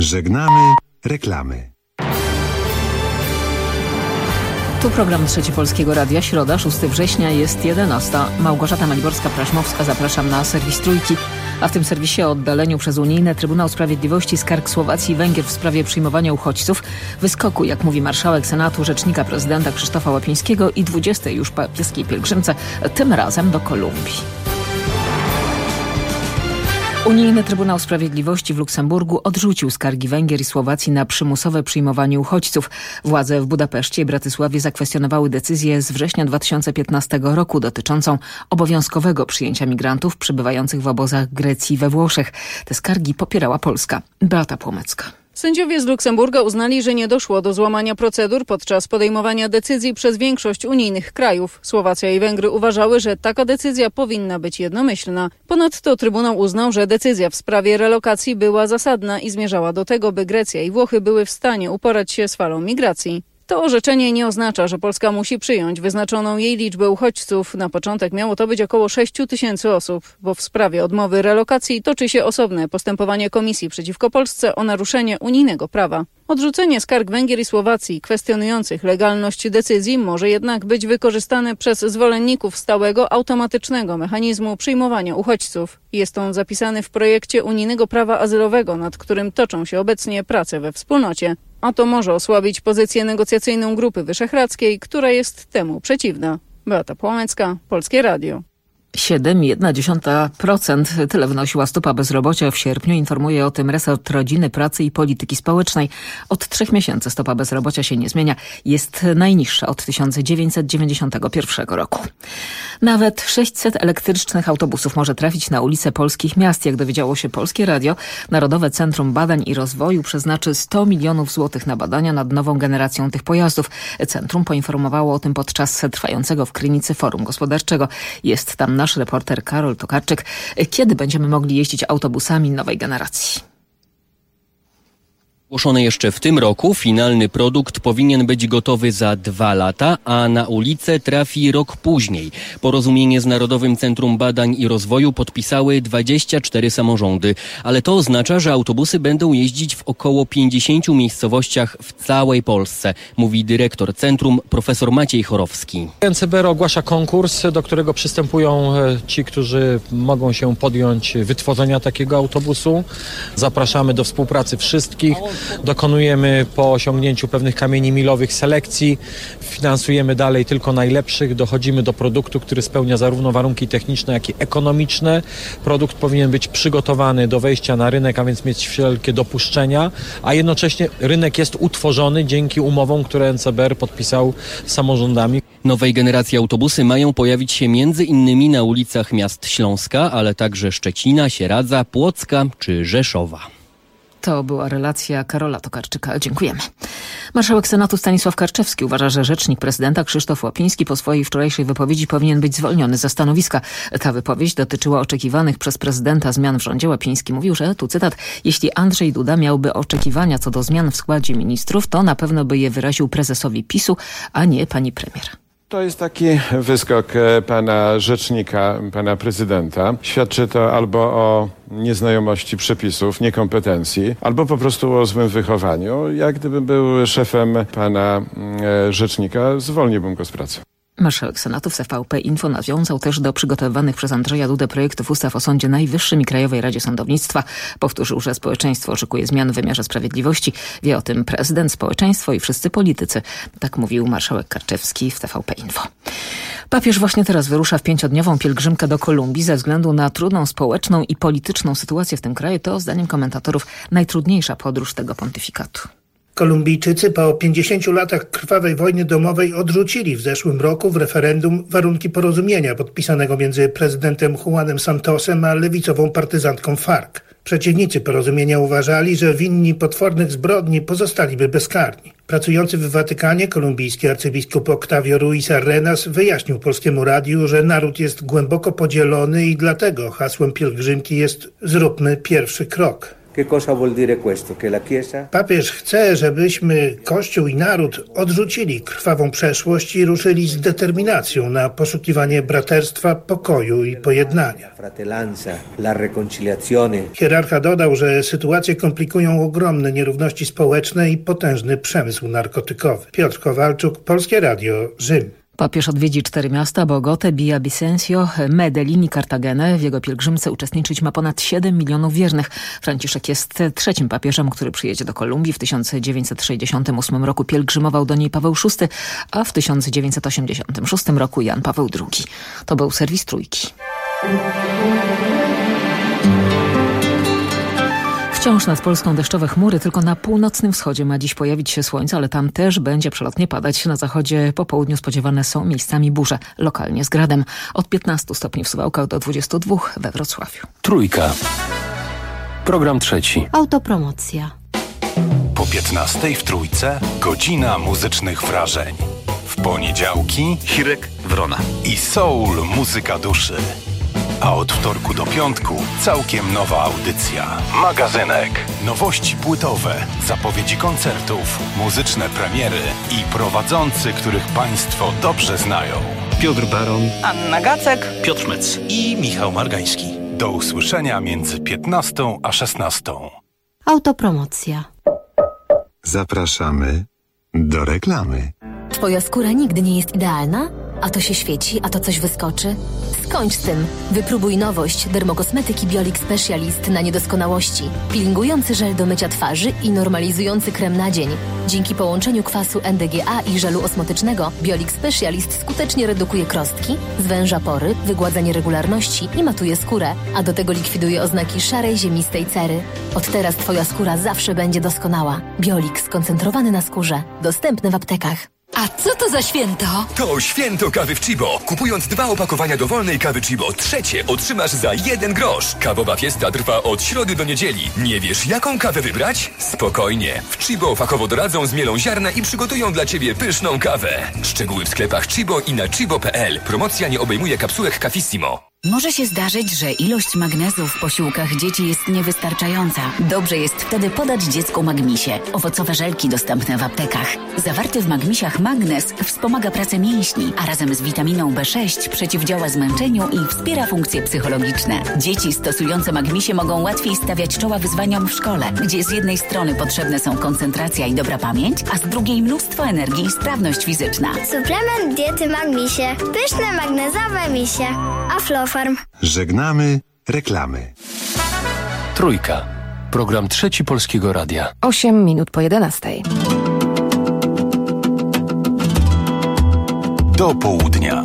Żegnamy reklamy. Tu program Trzeci Polskiego Radia, środa, 6 września, jest 11. Małgorzata Maliborska-Praśmowska, zapraszam na serwis Trójki. A w tym serwisie o oddaleniu przez unijne Trybunał Sprawiedliwości skarg Słowacji i Węgier w sprawie przyjmowania uchodźców, wyskoku, jak mówi marszałek Senatu, rzecznika prezydenta Krzysztofa Łapińskiego i 20. już papieskiej pielgrzymce, tym razem do Kolumbii. Unijny Trybunał Sprawiedliwości w Luksemburgu odrzucił skargi Węgier i Słowacji na przymusowe przyjmowanie uchodźców. Władze w Budapeszcie i Bratysławie zakwestionowały decyzję z września 2015 roku dotyczącą obowiązkowego przyjęcia migrantów przebywających w obozach w Grecji i we Włoszech. Te skargi popierała Polska. Beata Płomecka. Sędziowie z Luksemburga uznali, że nie doszło do złamania procedur podczas podejmowania decyzji przez większość unijnych krajów. Słowacja i Węgry uważały, że taka decyzja powinna być jednomyślna. Ponadto Trybunał uznał, że decyzja w sprawie relokacji była zasadna i zmierzała do tego, by Grecja i Włochy były w stanie uporać się z falą migracji. To orzeczenie nie oznacza, że Polska musi przyjąć wyznaczoną jej liczbę uchodźców. Na początek miało to być około 6 000 osób, bo w sprawie odmowy relokacji toczy się osobne postępowanie Komisji przeciwko Polsce o naruszenie unijnego prawa. Odrzucenie skarg Węgier i Słowacji kwestionujących legalność decyzji może jednak być wykorzystane przez zwolenników stałego, automatycznego mechanizmu przyjmowania uchodźców. Jest on zapisany w projekcie unijnego prawa azylowego, nad którym toczą się obecnie prace we wspólnocie. A to może osłabić pozycję negocjacyjną Grupy Wyszehradzkiej, która jest temu przeciwna. Beata Płomecka, Polskie Radio. 7,1%. Tyle wynosiła stopa bezrobocia w sierpniu. Informuje o tym resort Rodziny, Pracy i Polityki Społecznej. Od 3 miesięcy stopa bezrobocia się nie zmienia. Jest najniższa od 1991 roku. Nawet 600 elektrycznych autobusów może trafić na ulice polskich miast. Jak dowiedziało się Polskie Radio, Narodowe Centrum Badań i Rozwoju przeznaczy 100 milionów złotych na badania nad nową generacją tych pojazdów. Centrum poinformowało o tym podczas trwającego w Krynicy Forum Gospodarczego. Jest tam nasz reporter Karol Tokarczyk. Kiedy będziemy mogli jeździć autobusami nowej generacji? Ogłoszone jeszcze w tym roku, finalny produkt powinien być gotowy za 2 lata, a na ulicę trafi rok później. Porozumienie z Narodowym Centrum Badań i Rozwoju podpisały 24 samorządy, ale to oznacza, że autobusy będą jeździć w około 50 miejscowościach w całej Polsce, mówi dyrektor centrum profesor Maciej Chorowski. NCBR ogłasza konkurs, do którego przystępują ci, którzy mogą się podjąć wytworzenia takiego autobusu. Zapraszamy do współpracy wszystkich. Dokonujemy po osiągnięciu pewnych kamieni milowych selekcji, finansujemy dalej tylko najlepszych, dochodzimy do produktu, który spełnia zarówno warunki techniczne, jak i ekonomiczne. Produkt powinien być przygotowany do wejścia na rynek, a więc mieć wszelkie dopuszczenia, a jednocześnie rynek jest utworzony dzięki umowom, które NCBR podpisał z samorządami. Nowej generacji autobusy mają pojawić się między innymi na ulicach miast Śląska, ale także Szczecina, Sieradza, Płocka czy Rzeszowa. To była relacja Karola Tokarczyka. Dziękujemy. Marszałek Senatu Stanisław Karczewski uważa, że rzecznik prezydenta Krzysztof Łapiński po swojej wczorajszej wypowiedzi powinien być zwolniony ze stanowiska. Ta wypowiedź dotyczyła oczekiwanych przez prezydenta zmian w rządzie. Łapiński mówił, że, tu cytat, jeśli Andrzej Duda miałby oczekiwania co do zmian w składzie ministrów, to na pewno by je wyraził prezesowi PiS-u, a nie pani premier. To jest taki wyskok pana rzecznika, pana prezydenta. Świadczy to albo o nieznajomości przepisów, niekompetencji, albo po prostu o złym wychowaniu. Jak gdybym był szefem pana rzecznika, zwolniłbym go z pracy. Marszałek Senatu w TVP Info nawiązał też do przygotowywanych przez Andrzeja Dudę projektów ustaw o Sądzie Najwyższym i Krajowej Radzie Sądownictwa. Powtórzył, że społeczeństwo oczekuje zmian w wymiarze sprawiedliwości. Wie o tym prezydent, społeczeństwo i wszyscy politycy. Tak mówił marszałek Karczewski w TVP Info. Papież właśnie teraz wyrusza w 5-dniową pielgrzymkę do Kolumbii. Ze względu na trudną społeczną i polityczną sytuację w tym kraju, to zdaniem komentatorów najtrudniejsza podróż tego pontyfikatu. Kolumbijczycy po 50 latach krwawej wojny domowej odrzucili w zeszłym roku w referendum warunki porozumienia podpisanego między prezydentem Juanem Santosem a lewicową partyzantką FARC. Przeciwnicy porozumienia uważali, że winni potwornych zbrodni pozostaliby bezkarni. Pracujący w Watykanie kolumbijski arcybiskup Octavio Ruiz Arenas wyjaśnił Polskiemu Radiu, że naród jest głęboko podzielony i dlatego hasłem pielgrzymki jest „Zróbmy pierwszy krok”. Papież chce, żebyśmy, Kościół i naród, odrzucili krwawą przeszłość i ruszyli z determinacją na poszukiwanie braterstwa, pokoju i pojednania. Hierarcha dodał, że sytuację komplikują ogromne nierówności społeczne i potężny przemysł narkotykowy. Piotr Kowalczuk, Polskie Radio, Rzym. Papież odwiedzi 4 miasta: Bogotę, Villavicencio, Medellin i Cartagenę. W jego pielgrzymce uczestniczyć ma ponad 7 milionów wiernych. Franciszek jest 3. papieżem, który przyjedzie do Kolumbii. W 1968 roku pielgrzymował do niej Paweł VI, a w 1986 roku Jan Paweł II. To był serwis Trójki. Wciąż nad Polską deszczowe chmury, tylko na północnym wschodzie ma dziś pojawić się słońce, ale tam też będzie przelotnie padać. Na zachodzie po południu spodziewane są miejscami burze, lokalnie z gradem. Od 15 stopni w Suwałkach do 22 we Wrocławiu. Trójka. Program trzeci. Autopromocja. Po 15 w Trójce godzina muzycznych wrażeń. W poniedziałki Hirek Wrona i soul muzyka duszy. A od wtorku do piątku całkiem nowa audycja. Magazynek. Nowości płytowe, zapowiedzi koncertów, muzyczne premiery i prowadzący, których Państwo dobrze znają. Piotr Baron, Anna Gacek, Piotr Szmec i Michał Margański. Do usłyszenia między 15 a 16. Autopromocja. Zapraszamy do reklamy. Twoja skóra nigdy nie jest idealna? A to się świeci, a to coś wyskoczy? Skończ z tym. Wypróbuj nowość dermokosmetyki Biolix Specialist na niedoskonałości. Peelingujący żel do mycia twarzy i normalizujący krem na dzień. Dzięki połączeniu kwasu NDGA i żelu osmotycznego Biolix Specialist skutecznie redukuje krostki, zwęża pory, wygładza nieregularności i matuje skórę, a do tego likwiduje oznaki szarej, ziemistej cery. Od teraz Twoja skóra zawsze będzie doskonała. Biolix skoncentrowany na skórze. Dostępny w aptekach. A co to za święto? To święto kawy w Chibo. Kupując 2 opakowania dowolnej kawy Chibo, trzecie otrzymasz za 1 grosz. Kawowa fiesta trwa od środy do niedzieli. Nie wiesz, jaką kawę wybrać? Spokojnie. W Chibo fachowo doradzą, zmielą ziarna i przygotują dla Ciebie pyszną kawę. Szczegóły w sklepach Chibo i na chibo.pl. Promocja nie obejmuje kapsułek Cafissimo. Może się zdarzyć, że ilość magnezu w posiłkach dzieci jest niewystarczająca. Dobrze jest wtedy podać dziecku Magmisie. Owocowe żelki dostępne w aptekach. Zawarty w Magmisiach magnez wspomaga pracę mięśni, a razem z witaminą B6 przeciwdziała zmęczeniu i wspiera funkcje psychologiczne. Dzieci stosujące Magmisie mogą łatwiej stawiać czoła wyzwaniom w szkole, gdzie z jednej strony potrzebne są koncentracja i dobra pamięć, a z drugiej mnóstwo energii i sprawność fizyczna. Suplement diety Magmisie. Pyszne magnezowe misie. Aflofarm. Żegnamy reklamy. Trójka. Program trzeci Polskiego Radia. 8 minut po 11. Do południa.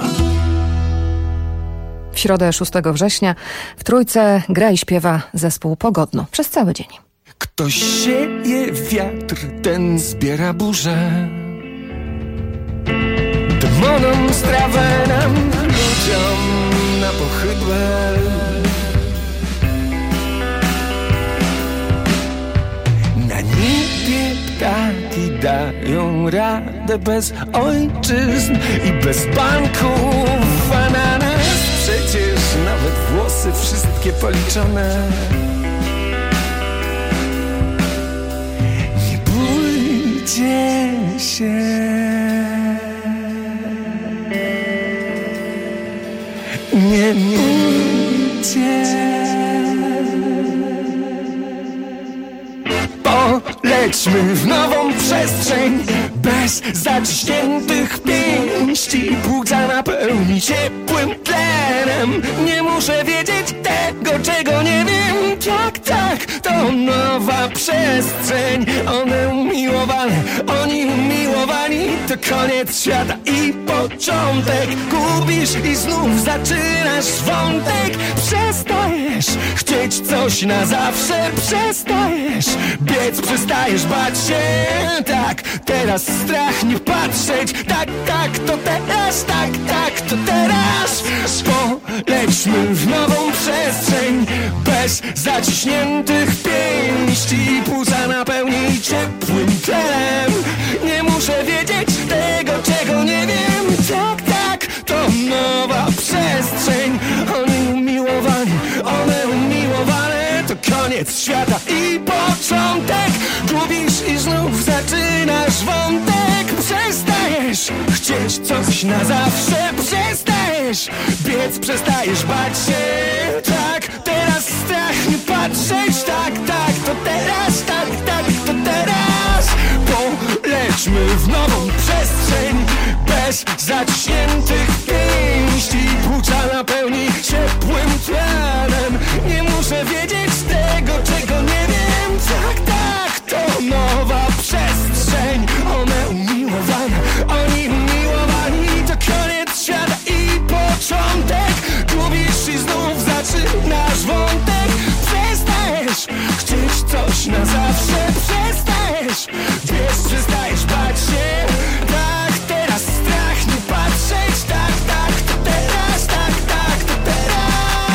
W środę 6 września w Trójce gra i śpiewa zespół Pogodno przez cały dzień. Ktoś sieje wiatr, ten zbiera burzę. Demonom strawę nam, ludziom na pochybę. Na niebie ptaki dają radę bez ojczyzn i bez banków. A na nas przecież nawet włosy wszystkie policzone. Nie bójcie się. Nie bójcie. Polećmy w nową przestrzeń bez zaciśniętych pięści. Płuca napełni ciepłym tlenem. Nie muszę wiedzieć tego, czego nie wiem. Tak, to nowa przestrzeń. One umiłowane, oni umiłowani. To koniec świata i początek. Gubisz i znów zaczynasz wątek. Przestajesz chcieć coś na zawsze. Przestajesz biec, przestajesz bać się. Tak, teraz strach nie patrzeć. Tak, to teraz. Tak, to teraz. Polećmy w nową przestrzeń bez zaciśniętych pięści. Płuca napełni ciepłym tlenem. Nie muszę wiedzieć tego, czego nie wiem. Tak, to nowa przestrzeń. Oni umiłowani, one umiłowane. To koniec świata i coś na zawsze. Przestajesz biec, przestajesz bać się. Tak, teraz strach nie patrzeć. Tak, to teraz, to teraz. Polećmy w nową przestrzeń bez zaciśniętych pięści. Płuca napełni ciepłym tlenem. Nie muszę wiedzieć tego, czego nie wiem. Tak, to nowa przestrzeń. One umiłowane, oni umiłowani. To koniec świata i początek. Gubisz i znów zaczynasz wątek. Przestajesz chcieć coś na zawsze. Przestajesz wiesz, przestajesz bać się. Tak, teraz strach nie patrzeć. Tak, to teraz. Tak, to teraz.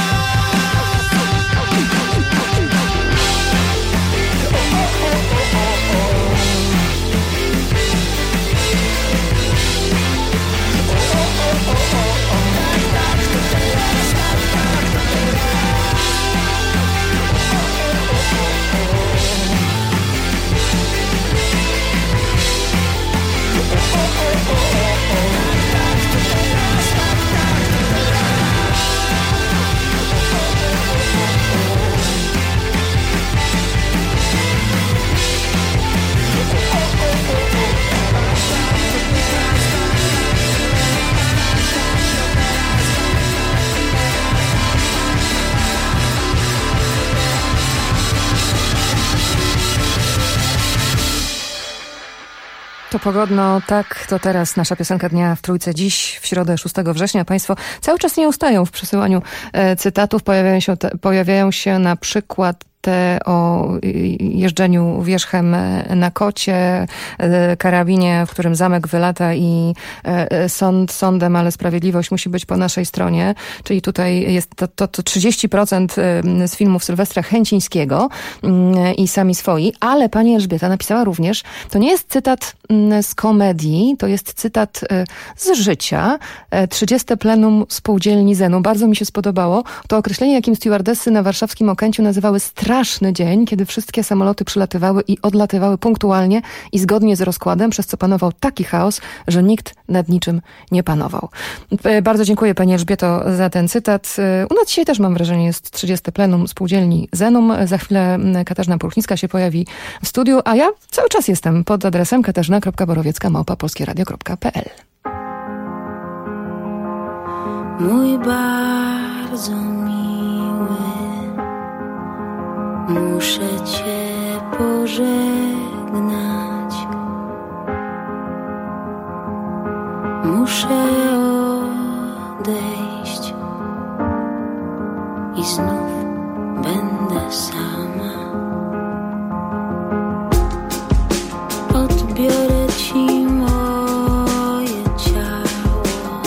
To pogodno, tak, to teraz nasza piosenka dnia w Trójce dziś, w środę 6 września. Państwo cały czas nie ustają w przesyłaniu cytatów. Pojawiają się na przykład te o jeżdżeniu wierzchem na kocie, karabinie, w którym zamek wylata i sąd sądem, ale sprawiedliwość musi być po naszej stronie. Czyli tutaj jest to 30% z filmów Sylwestra Chęcińskiego i Sami swoi, ale pani Elżbieta napisała również, to nie jest cytat z komedii, to jest cytat z życia. 30. plenum spółdzielni Zenu. Bardzo mi się spodobało. To określenie, jakim stewardessy na warszawskim Okęciu nazywały straszny dzień, kiedy wszystkie samoloty przylatywały i odlatywały punktualnie i zgodnie z rozkładem, przez co panował taki chaos, że nikt nad niczym nie panował. Bardzo dziękuję pani Elżbieto za ten cytat. U nas dzisiaj też, mam wrażenie, jest 30. plenum spółdzielni Zenum. Za chwilę Katarzyna Pulchnicka się pojawi w studiu, a ja cały czas jestem pod adresem katarzyna.borowiecka@polskieradio.pl. Mój bardzo miły, muszę cię pożegnać. Muszę odejść i znów będę sama. Odbiorę ci moje ciało,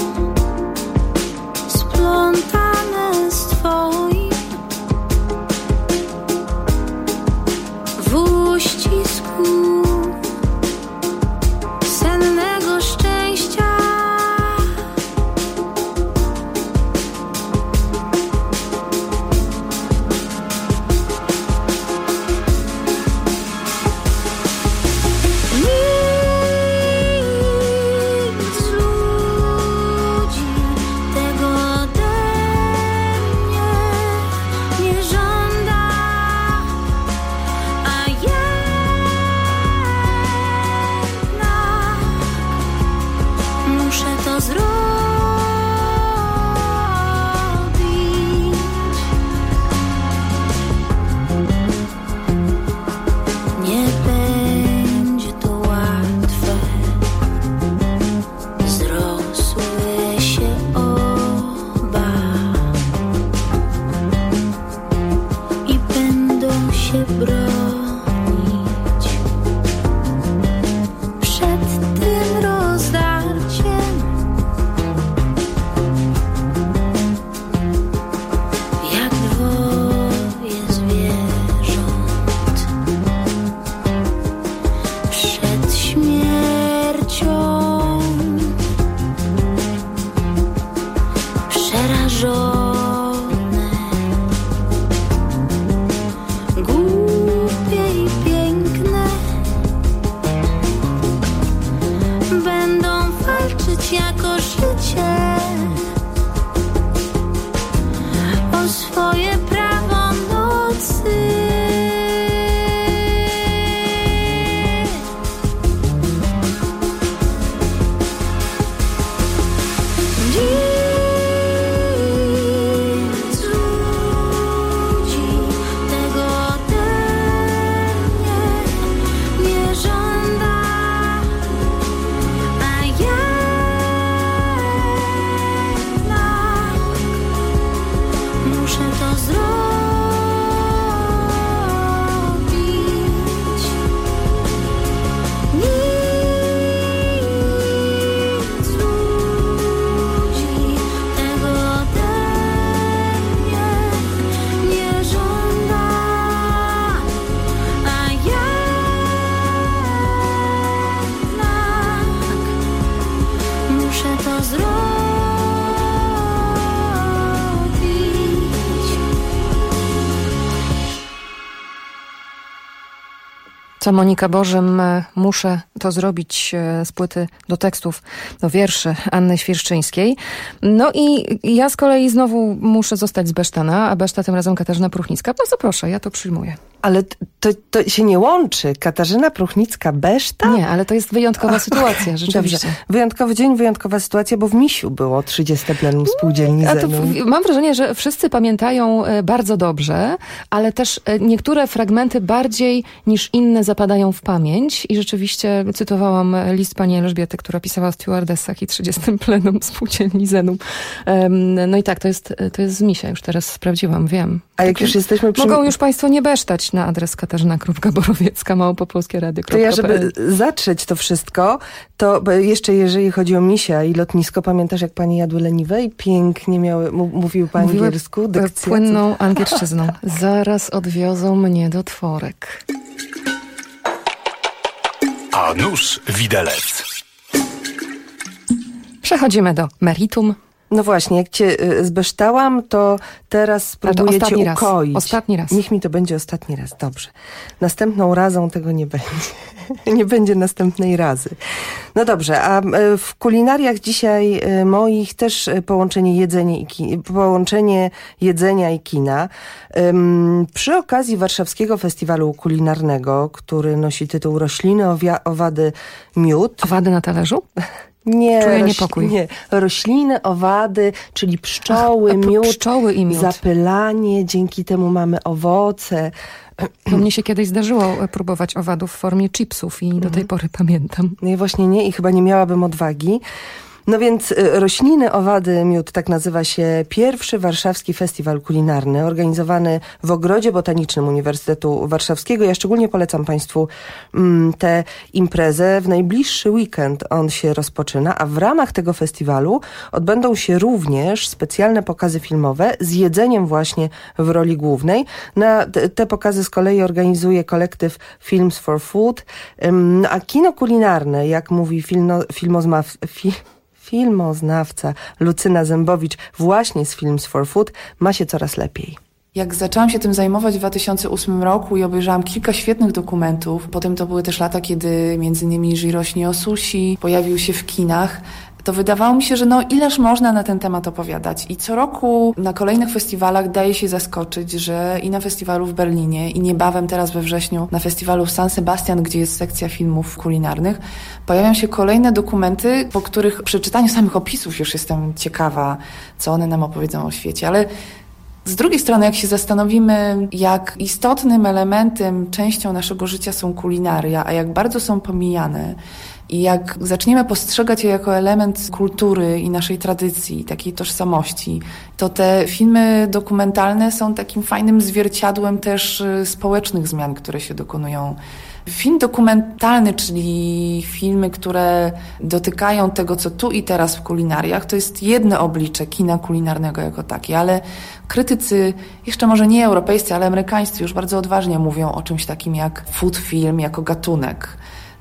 splątane z twoim, w uścisku sennego szczęścia. walczyć jako życie o swoje prawo nocy. Co Monika Bożym, muszę to zrobić z płyty do tekstów, do wierszy Anny Świerszczyńskiej. No i ja z kolei znowu muszę zostać z Besztana, a Beszta tym razem Katarzyna Pruchnicka. Bardzo proszę, ja to przyjmuję. Ale to się nie łączy. Katarzyna Pruchnicka, Beszta? Nie, ale to jest wyjątkowa sytuacja, rzeczywiście. Dobrze. Wyjątkowy dzień, wyjątkowa sytuacja, bo w Misiu było 30. plenum spółdzielni Zenum. Mam wrażenie, że wszyscy pamiętają bardzo dobrze, ale też niektóre fragmenty bardziej niż inne zapadają w pamięć i rzeczywiście cytowałam list pani Elżbiety, która pisała o stewardessach i 30. plenum spółdzielni Zenum. No i tak, to jest z Misia, już teraz sprawdziłam, wiem. A jak już jesteśmy Mogą już państwo nie besztać na adres katarzyna.borowiecka@polskieradio.pl. To ja, żeby zatrzeć to wszystko, to jeszcze jeżeli chodzi o Misia i lotnisko, pamiętasz jak pani jadły leniwe i pięknie mówił po angielsku? Dykcja, płynną angielszczyzną. Zaraz odwiozą mnie do Tworek. A nuż widelec. Przechodzimy do meritum. No właśnie, jak cię zbeształam, to teraz spróbuję cię ukoić. Ostatni raz. Niech mi to będzie ostatni raz, dobrze. Następną razą tego nie będzie. Nie będzie następnej razy. No dobrze, a w kulinariach dzisiaj moich też połączenie jedzenia i kina. Przy okazji Warszawskiego Festiwalu Kulinarnego, który nosi tytuł Rośliny, owady, miód. Owady na talerzu? Nie, czuję niepokój. Nie, rośliny, owady, czyli pszczoły, miód, pszczoły i miód, zapylanie, dzięki temu mamy owoce. To mnie się kiedyś zdarzyło próbować owadów w formie chipsów i do tej pory pamiętam. No i właśnie nie i chyba nie miałabym odwagi. No więc Rośliny, owady, miód, tak nazywa się pierwszy warszawski festiwal kulinarny, organizowany w Ogrodzie Botanicznym Uniwersytetu Warszawskiego. Ja szczególnie polecam państwu tę imprezę. W najbliższy weekend on się rozpoczyna, a w ramach tego festiwalu odbędą się również specjalne pokazy filmowe z jedzeniem właśnie w roli głównej. Te pokazy z kolei organizuje kolektyw Films for Food, a kino kulinarne, jak mówi filmoznawca Lucyna Zębowicz właśnie z Films for Food, ma się coraz lepiej. Jak zaczęłam się tym zajmować w 2008 roku i obejrzałam kilka świetnych dokumentów, potem to były też lata, kiedy między innymi Jiro śni o sushi pojawił się w kinach, to wydawało mi się, że ileż można na ten temat opowiadać. I co roku na kolejnych festiwalach daje się zaskoczyć, że i na festiwalu w Berlinie, i niebawem teraz we wrześniu na festiwalu w San Sebastian, gdzie jest sekcja filmów kulinarnych, pojawiają się kolejne dokumenty, po których przy czytaniu samych opisów już jestem ciekawa, co one nam opowiedzą o świecie. Ale z drugiej strony, jak się zastanowimy, jak istotnym elementem, częścią naszego życia są kulinaria, a jak bardzo są pomijane, i jak zaczniemy postrzegać je jako element kultury i naszej tradycji, takiej tożsamości, to te filmy dokumentalne są takim fajnym zwierciadłem też społecznych zmian, które się dokonują. Film dokumentalny, czyli filmy, które dotykają tego, co tu i teraz w kulinariach, to jest jedno oblicze kina kulinarnego jako takie, ale krytycy, jeszcze może nie europejscy, ale amerykańscy już bardzo odważnie mówią o czymś takim jak food film jako gatunek.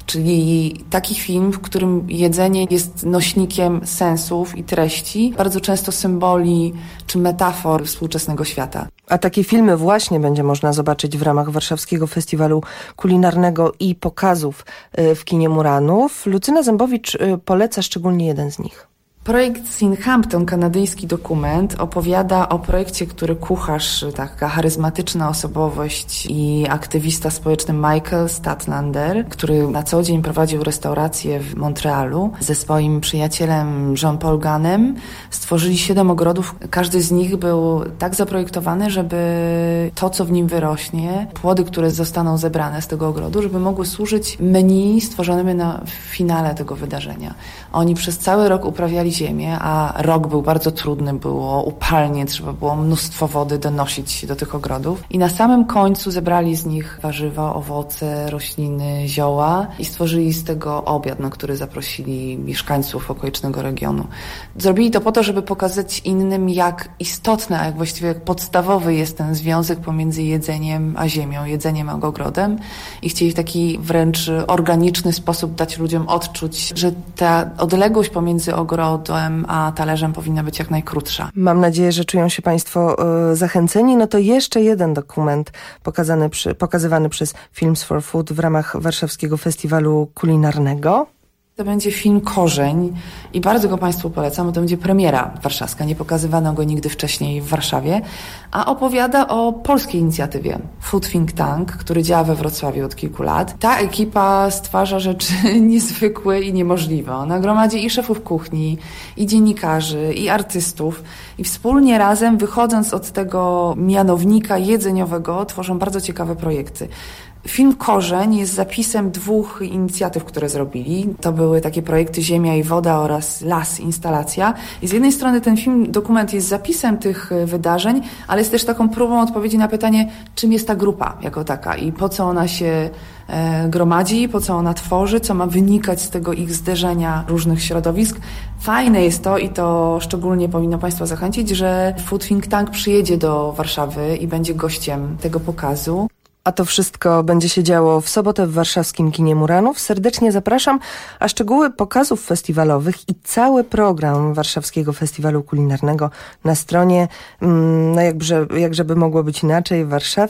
Czyli taki film, w którym jedzenie jest nośnikiem sensów i treści, bardzo często symboli czy metafor współczesnego świata. A takie filmy właśnie będzie można zobaczyć w ramach Warszawskiego Festiwalu Kulinarnego i pokazów w kinie Muranów. Lucyna Zębowicz poleca szczególnie jeden z nich. Projekt Sinhampton, kanadyjski dokument, opowiada o projekcie, który kucharz, taka charyzmatyczna osobowość i aktywista społeczny Michael Statlander, który na co dzień prowadził restaurację w Montrealu, ze swoim przyjacielem Jean-Paul Gunnem stworzyli 7 ogrodów. Każdy z nich był tak zaprojektowany, żeby to, co w nim wyrośnie, płody, które zostaną zebrane z tego ogrodu, żeby mogły służyć menu stworzonymi na finale tego wydarzenia. Oni przez cały rok uprawiali ziemię, a rok był bardzo trudny, było upalnie, trzeba było mnóstwo wody donosić do tych ogrodów i na samym końcu zebrali z nich warzywa, owoce, rośliny, zioła i stworzyli z tego obiad, na który zaprosili mieszkańców okolicznego regionu. Zrobili to po to, żeby pokazać innym, jak istotny, a jak właściwie jak podstawowy jest ten związek pomiędzy jedzeniem a ziemią, jedzeniem a ogrodem i chcieli w taki wręcz organiczny sposób dać ludziom odczuć, że ta odległość pomiędzy ogrodem a talerzem powinna być jak najkrótsza. Mam nadzieję, że czują się Państwo zachęceni. No to jeszcze jeden dokument pokazywany przez Films for Food w ramach Warszawskiego Festiwalu Kulinarnego. To będzie film Korzeń i bardzo go Państwu polecam, bo to będzie premiera warszawska. Nie pokazywano go nigdy wcześniej w Warszawie, a opowiada o polskiej inicjatywie Food Think Tank, który działa we Wrocławiu od kilku lat. Ta ekipa stwarza rzeczy niezwykłe i niemożliwe. Ona gromadzi i szefów kuchni, i dziennikarzy, i artystów i wspólnie razem, wychodząc od tego mianownika jedzeniowego, tworzą bardzo ciekawe projekty. Film Korzeń jest zapisem 2 inicjatyw, które zrobili. To były takie projekty Ziemia i Woda oraz Las, instalacja. I z jednej strony ten dokument jest zapisem tych wydarzeń, ale jest też taką próbą odpowiedzi na pytanie, czym jest ta grupa jako taka i po co ona się gromadzi, po co ona tworzy, co ma wynikać z tego ich zderzenia różnych środowisk. Fajne jest to i to szczególnie powinno Państwa zachęcić, że Food Think Tank przyjedzie do Warszawy i będzie gościem tego pokazu. A to wszystko będzie się działo w sobotę w warszawskim kinie Muranów. Serdecznie zapraszam, a szczegóły pokazów festiwalowych i cały program Warszawskiego Festiwalu Kulinarnego na stronie, no jakżeby mogło być inaczej,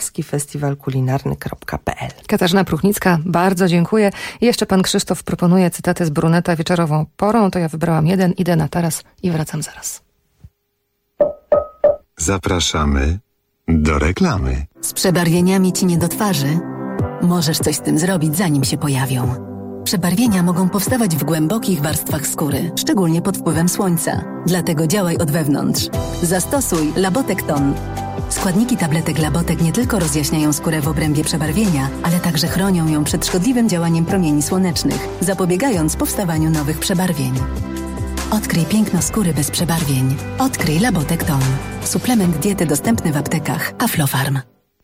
warszawskifestiwalkulinarny.pl. Katarzyna Pruchnicka, bardzo dziękuję. I jeszcze pan Krzysztof proponuje cytaty z Bruneta wieczorową porą. To ja wybrałam jeden, idę na taras i wracam zaraz. Zapraszamy do reklamy. Z przebarwieniami ci nie do twarzy? Możesz coś z tym zrobić, zanim się pojawią. Przebarwienia mogą powstawać w głębokich warstwach skóry, szczególnie pod wpływem słońca. Dlatego działaj od wewnątrz. Zastosuj Labotekton. Składniki tabletek Labotek nie tylko rozjaśniają skórę w obrębie przebarwienia, ale także chronią ją przed szkodliwym działaniem promieni słonecznych, zapobiegając powstawaniu nowych przebarwień. Odkryj piękno skóry bez przebarwień. Odkryj Labotekton. Suplement diety dostępny w aptekach Aflofarm.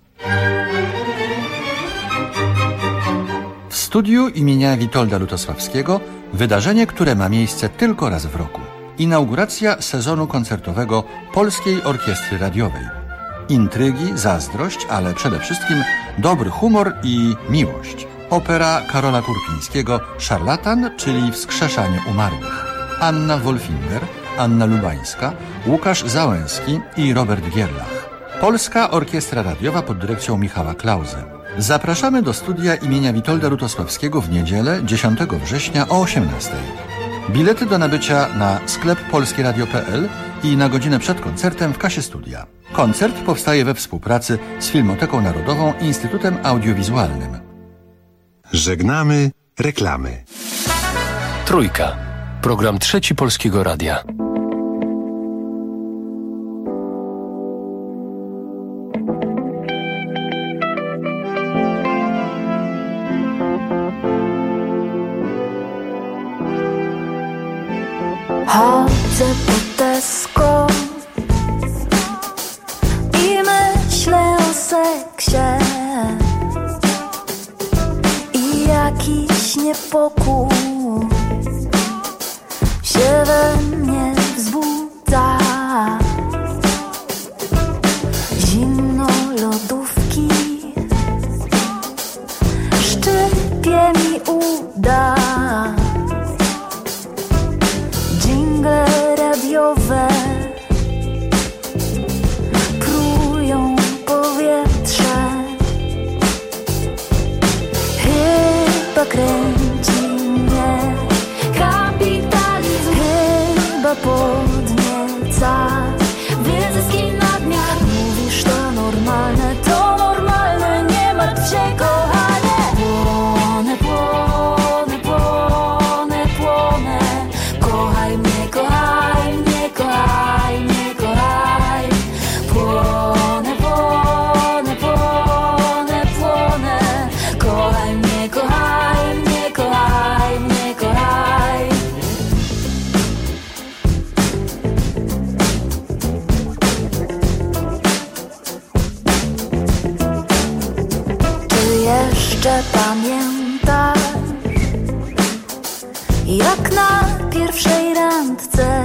W studiu imienia Witolda Lutosławskiego wydarzenie, które ma miejsce tylko raz w roku. Inauguracja sezonu koncertowego Polskiej Orkiestry Radiowej. Intrygi, zazdrość, ale przede wszystkim dobry humor i miłość. Opera Karola Kurpińskiego Szarlatan, czyli Wskrzeszanie umarłych. Anna Wolfinger, Anna Lubańska, Łukasz Załęski i Robert Gierlach. Polska Orkiestra Radiowa pod dyrekcją Michała Klause. Zapraszamy do studia imienia Witolda Lutosławskiego w niedzielę 10 września o 18:00. Bilety do nabycia na sklep polskieradio.pl i na godzinę przed koncertem w kasie studia. Koncert powstaje we współpracy z Filmoteką Narodową i Instytutem Audiowizualnym. Żegnamy reklamy. Trójka. Program Trzeci Polskiego Radia. Chodzę po Tesco i myślę o seksie i jakiś niepokój się we mnie wzbudza. Zimno lodówki szczypie się mi uda. Dżingle radiowe prują powietrze. Chyba kręci mnie kapitalizm, chyba podnieca wyzyski nadmiar. Mówisz to normalne, nie martw się kochanie. Płonę, płonę, płonę, płonę. Kochaj mnie, kochaj mnie, kochaj mnie, kochaj. Płonę, płonę, płonę, płonę. Kochaj mnie, kochaj mnie, kochaj mnie, kochaj. Czy jeszcze pamiętasz, jak na pierwszej randce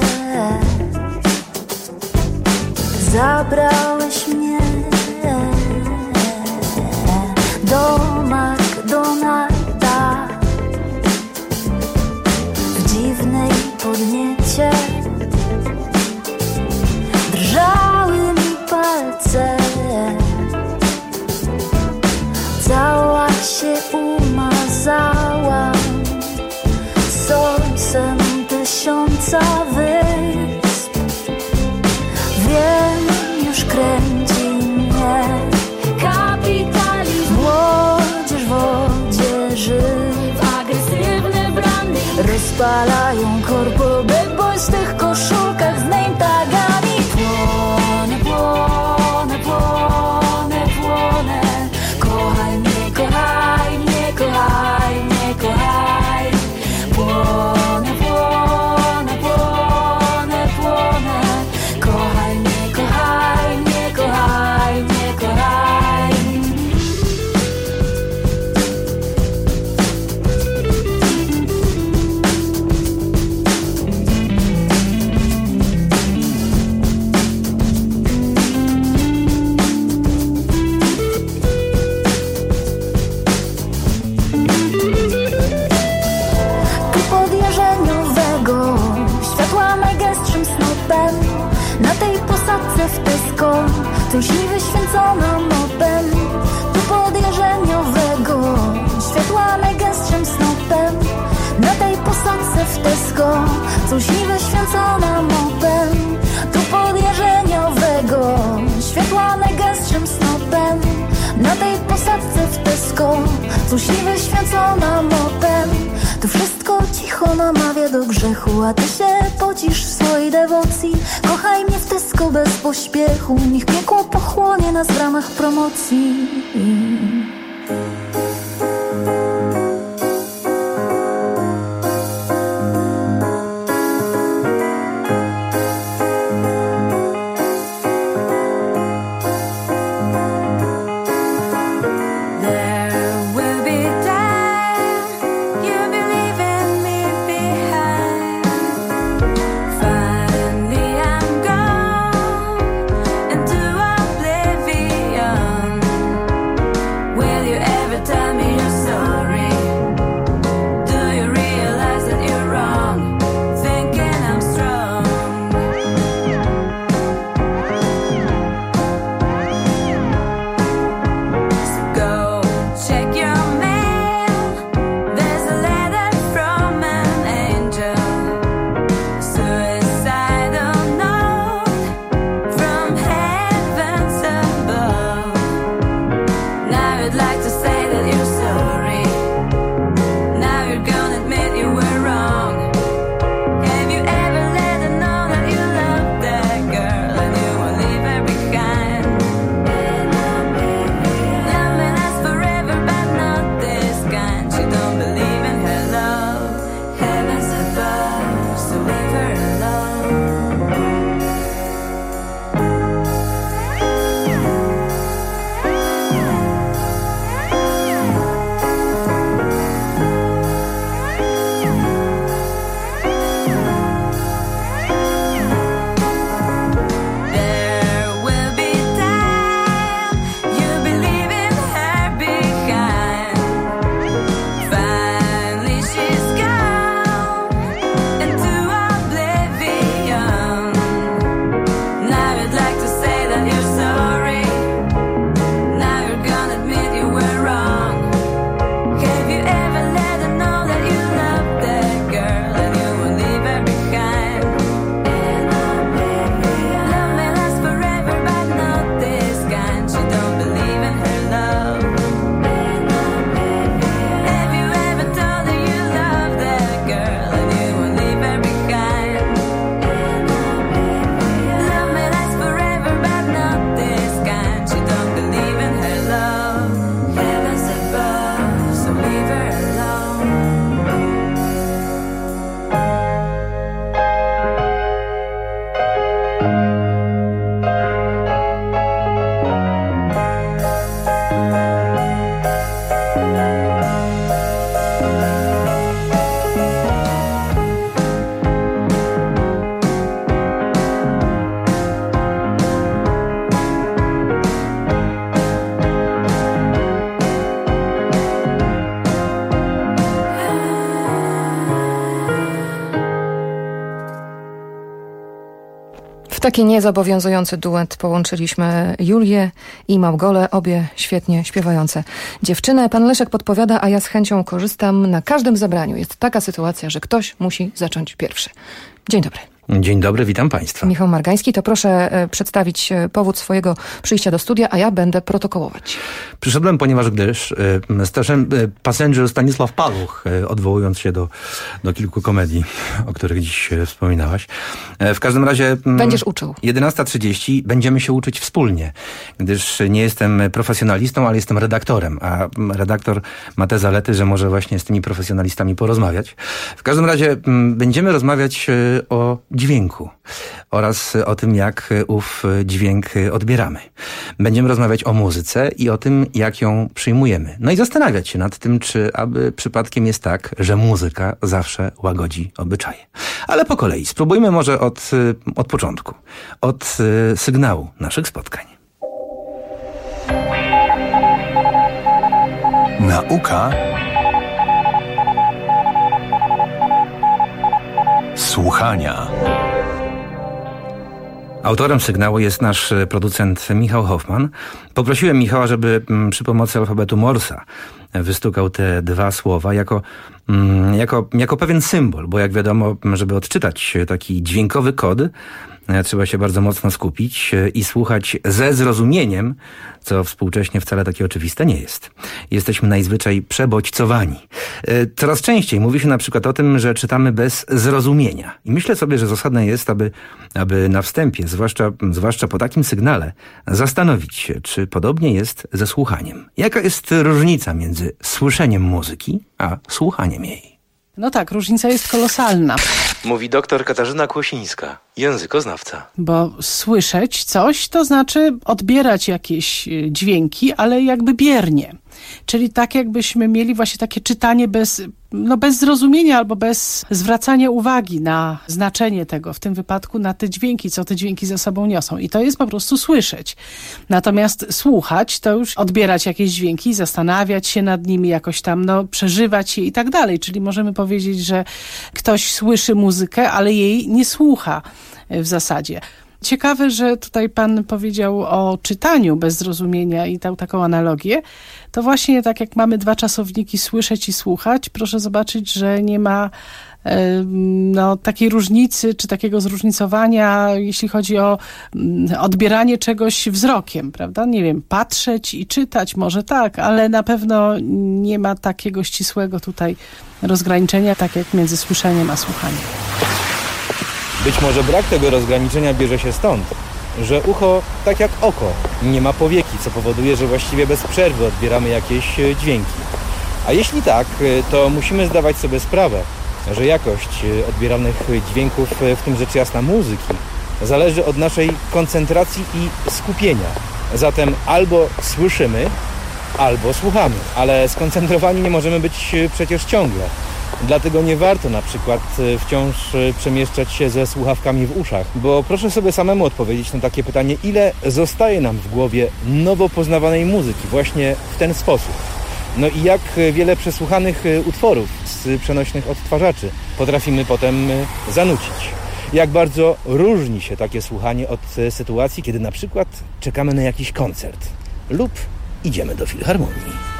zabrałeś mnie do McDonalda w dziwnej podniecie? Drżały mi palce, cała się umazałam sosem 1000 wysp. Wiem, już kręci mnie kapitalizm. Młodzież w odzieży, w agresywny branding rozpalają korpo bad boys w tych koszulkach z name tagami. Płonę, płonę, płonę, płonę. Kochaj mnie, kochaj mnie, kochaj mnie, kochaj. Płonę, płonę, płonę, płonę. Kochaj mnie, kochaj mnie, kochaj mnie, kochaj. Tu pod jarzeniowego światła najgęstszym snopem. Na tej posadce w Tesco tuż mi wyświęcona mopem. Tu pod jarzeniowego światła najgęstszym snopem. Na tej posadce w Tesco coś mi wyświęcona mopem. Tu pod jarzeniowego światła najgęstszym snopem. Na tej posadce w Tesco coś mi wyświęcona mopem. Tu wszystko cicho namawia do grzechu, a ty się pocisz w swojej dewocji. Kochaj mnie w Tesco bez pośpiechu, niech piekło pochłonie nas w ramach promocji. taki niezobowiązujący duet połączyliśmy Julię i Małgolę, obie świetnie śpiewające dziewczyny. Pan Leszek podpowiada, a ja z chęcią korzystam. Na każdym zebraniu jest taka sytuacja, że ktoś musi zacząć pierwszy. Dzień dobry. Dzień dobry, witam Państwa. Michał Margański, to proszę przedstawić powód swojego przyjścia do studia, a ja będę protokołować. Przyszedłem, gdyż pasażer Stanisław Paluch, odwołując się do kilku komedii, o których dziś wspominałaś. W każdym razie... Będziesz uczył. 11:30 będziemy się uczyć wspólnie, gdyż nie jestem profesjonalistą, ale jestem redaktorem, a redaktor ma te zalety, że może właśnie z tymi profesjonalistami porozmawiać. W każdym razie będziemy rozmawiać o dźwięku oraz o tym, jak ów dźwięk odbieramy. Będziemy rozmawiać o muzyce i o tym, jak ją przyjmujemy. No i zastanawiać się nad tym, czy aby przypadkiem jest tak, że muzyka zawsze łagodzi obyczaje. Ale po kolei. Spróbujmy może od początku. Od sygnału naszych spotkań. Nauka słuchania. Autorem sygnału jest nasz producent Michał Hoffman. Poprosiłem Michała, żeby przy pomocy alfabetu Morsa wystukał te dwa słowa jako pewien symbol, bo jak wiadomo, żeby odczytać taki dźwiękowy kod, trzeba się bardzo mocno skupić i słuchać ze zrozumieniem, co współcześnie wcale takie oczywiste nie jest. Jesteśmy najzwyczaj przebodźcowani. Coraz częściej mówi się na przykład o tym, że czytamy bez zrozumienia. I myślę sobie, że zasadne jest, aby na wstępie, zwłaszcza po takim sygnale, zastanowić się, czy podobnie jest ze słuchaniem. Jaka jest różnica między słyszeniem muzyki, a słuchaniem jej? No tak, różnica jest kolosalna. Mówi doktor Katarzyna Kłosińska, językoznawca. Bo słyszeć coś, to znaczy odbierać jakieś dźwięki, ale jakby biernie. Czyli tak jakbyśmy mieli właśnie takie czytanie bez zrozumienia albo bez zwracania uwagi na znaczenie tego, w tym wypadku na te dźwięki, co te dźwięki ze sobą niosą. I to jest po prostu słyszeć. Natomiast słuchać to już odbierać jakieś dźwięki, zastanawiać się nad nimi, jakoś tam przeżywać je i tak dalej. Czyli możemy powiedzieć, że ktoś słyszy muzykę, ale jej nie słucha w zasadzie. Ciekawe, że tutaj pan powiedział o czytaniu bez zrozumienia i taką analogię. To właśnie tak jak mamy dwa czasowniki słyszeć i słuchać, proszę zobaczyć, że nie ma takiej różnicy czy takiego zróżnicowania, jeśli chodzi o odbieranie czegoś wzrokiem, prawda? Nie wiem, patrzeć i czytać może tak, ale na pewno nie ma takiego ścisłego tutaj rozgraniczenia, tak jak między słyszeniem a słuchaniem. Być może brak tego rozgraniczenia bierze się stąd, że ucho, tak jak oko, nie ma powieki, co powoduje, że właściwie bez przerwy odbieramy jakieś dźwięki. A jeśli tak, to musimy zdawać sobie sprawę, że jakość odbieranych dźwięków, w tym rzecz jasna muzyki, zależy od naszej koncentracji i skupienia. Zatem albo słyszymy, albo słuchamy, ale skoncentrowani nie możemy być przecież ciągle. Dlatego nie warto na przykład wciąż przemieszczać się ze słuchawkami w uszach, bo proszę sobie samemu odpowiedzieć na takie pytanie, ile zostaje nam w głowie nowo poznawanej muzyki właśnie w ten sposób. No i jak wiele przesłuchanych utworów z przenośnych odtwarzaczy potrafimy potem zanucić. Jak bardzo różni się takie słuchanie od sytuacji, kiedy na przykład czekamy na jakiś koncert lub idziemy do filharmonii.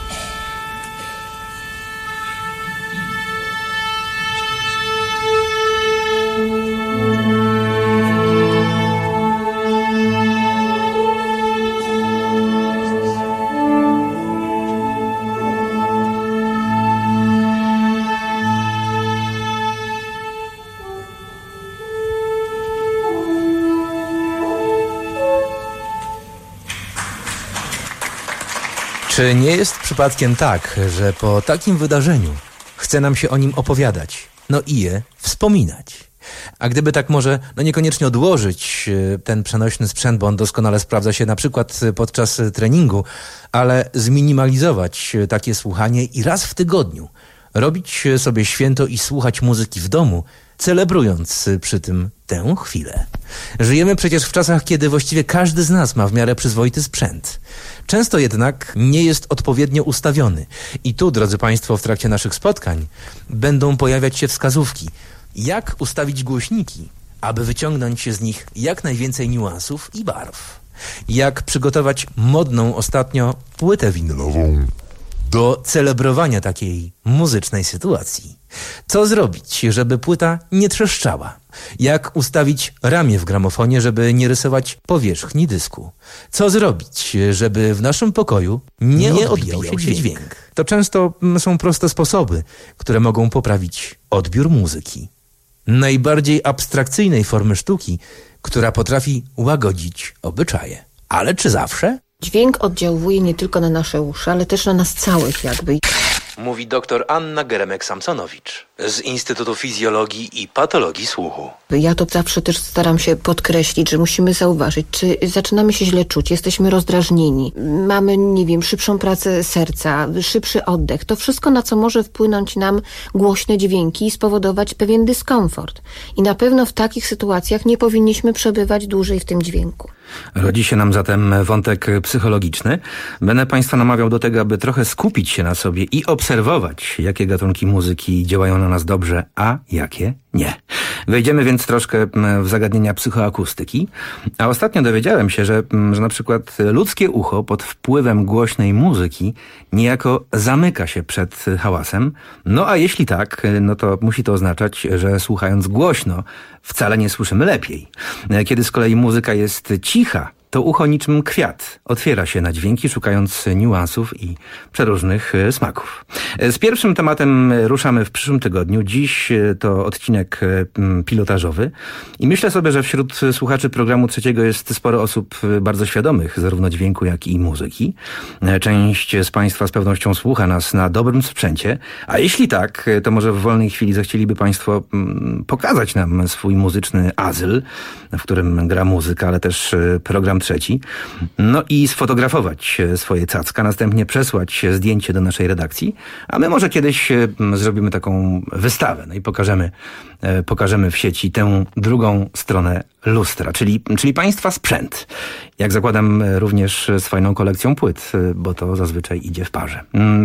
Czy nie jest przypadkiem tak, że po takim wydarzeniu chce nam się o nim opowiadać, no i je wspominać? A gdyby tak może, niekoniecznie odłożyć ten przenośny sprzęt, bo on doskonale sprawdza się na przykład podczas treningu, ale zminimalizować takie słuchanie i raz w tygodniu robić sobie święto i słuchać muzyki w domu, celebrując przy tym tę chwilę. Żyjemy przecież w czasach, kiedy właściwie każdy z nas ma w miarę przyzwoity sprzęt. Często jednak nie jest odpowiednio ustawiony. I tu, drodzy Państwo, w trakcie naszych spotkań będą pojawiać się wskazówki, jak ustawić głośniki, aby wyciągnąć z nich jak najwięcej niuansów i barw. Jak przygotować modną ostatnio płytę winylową do celebrowania takiej muzycznej sytuacji. Co zrobić, żeby płyta nie trzeszczała? Jak ustawić ramię w gramofonie, żeby nie rysować powierzchni dysku? Co zrobić, żeby w naszym pokoju nie odbijał się dźwięk? To często są proste sposoby, które mogą poprawić odbiór muzyki. Najbardziej abstrakcyjnej formy sztuki, która potrafi łagodzić obyczaje. Ale czy zawsze? Dźwięk oddziałuje nie tylko na nasze uszy, ale też na nas całych jakby. Mówi dr Anna Geremek-Samsonowicz z Instytutu Fizjologii i Patologii Słuchu. Ja to zawsze też staram się podkreślić, że musimy zauważyć, czy zaczynamy się źle czuć, jesteśmy rozdrażnieni, mamy, nie wiem, szybszą pracę serca, szybszy oddech. To wszystko, na co może wpłynąć nam głośne dźwięki i spowodować pewien dyskomfort. I na pewno w takich sytuacjach nie powinniśmy przebywać dłużej w tym dźwięku. Rodzi się nam zatem wątek psychologiczny. Będę Państwa namawiał do tego, aby trochę skupić się na sobie i obserwować, jakie gatunki muzyki działają na nas dobrze, a jakie nie. Wejdziemy więc troszkę w zagadnienia psychoakustyki. A ostatnio dowiedziałem się, że na przykład ludzkie ucho pod wpływem głośnej muzyki niejako zamyka się przed hałasem. No a jeśli tak, no to musi to oznaczać, że słuchając głośno wcale nie słyszymy lepiej. Kiedy z kolei muzyka jest cicha, to ucho niczym kwiat otwiera się na dźwięki, szukając niuansów i przeróżnych smaków. Z pierwszym tematem ruszamy w przyszłym tygodniu. Dziś to odcinek pilotażowy i myślę sobie, że wśród słuchaczy programu trzeciego jest sporo osób bardzo świadomych zarówno dźwięku, jak i muzyki. Część z Państwa z pewnością słucha nas na dobrym sprzęcie, a jeśli tak, to może w wolnej chwili zechcieliby Państwo pokazać nam swój muzyczny azyl, w którym gra muzyka, ale też program trzeci. No i sfotografować swoje cacka, następnie przesłać zdjęcie do naszej redakcji, a my może kiedyś zrobimy taką wystawę, no i pokażemy w sieci tę drugą stronę lustra, czyli Państwa sprzęt. Jak zakładam, również z fajną kolekcją płyt, bo to zazwyczaj idzie w parze.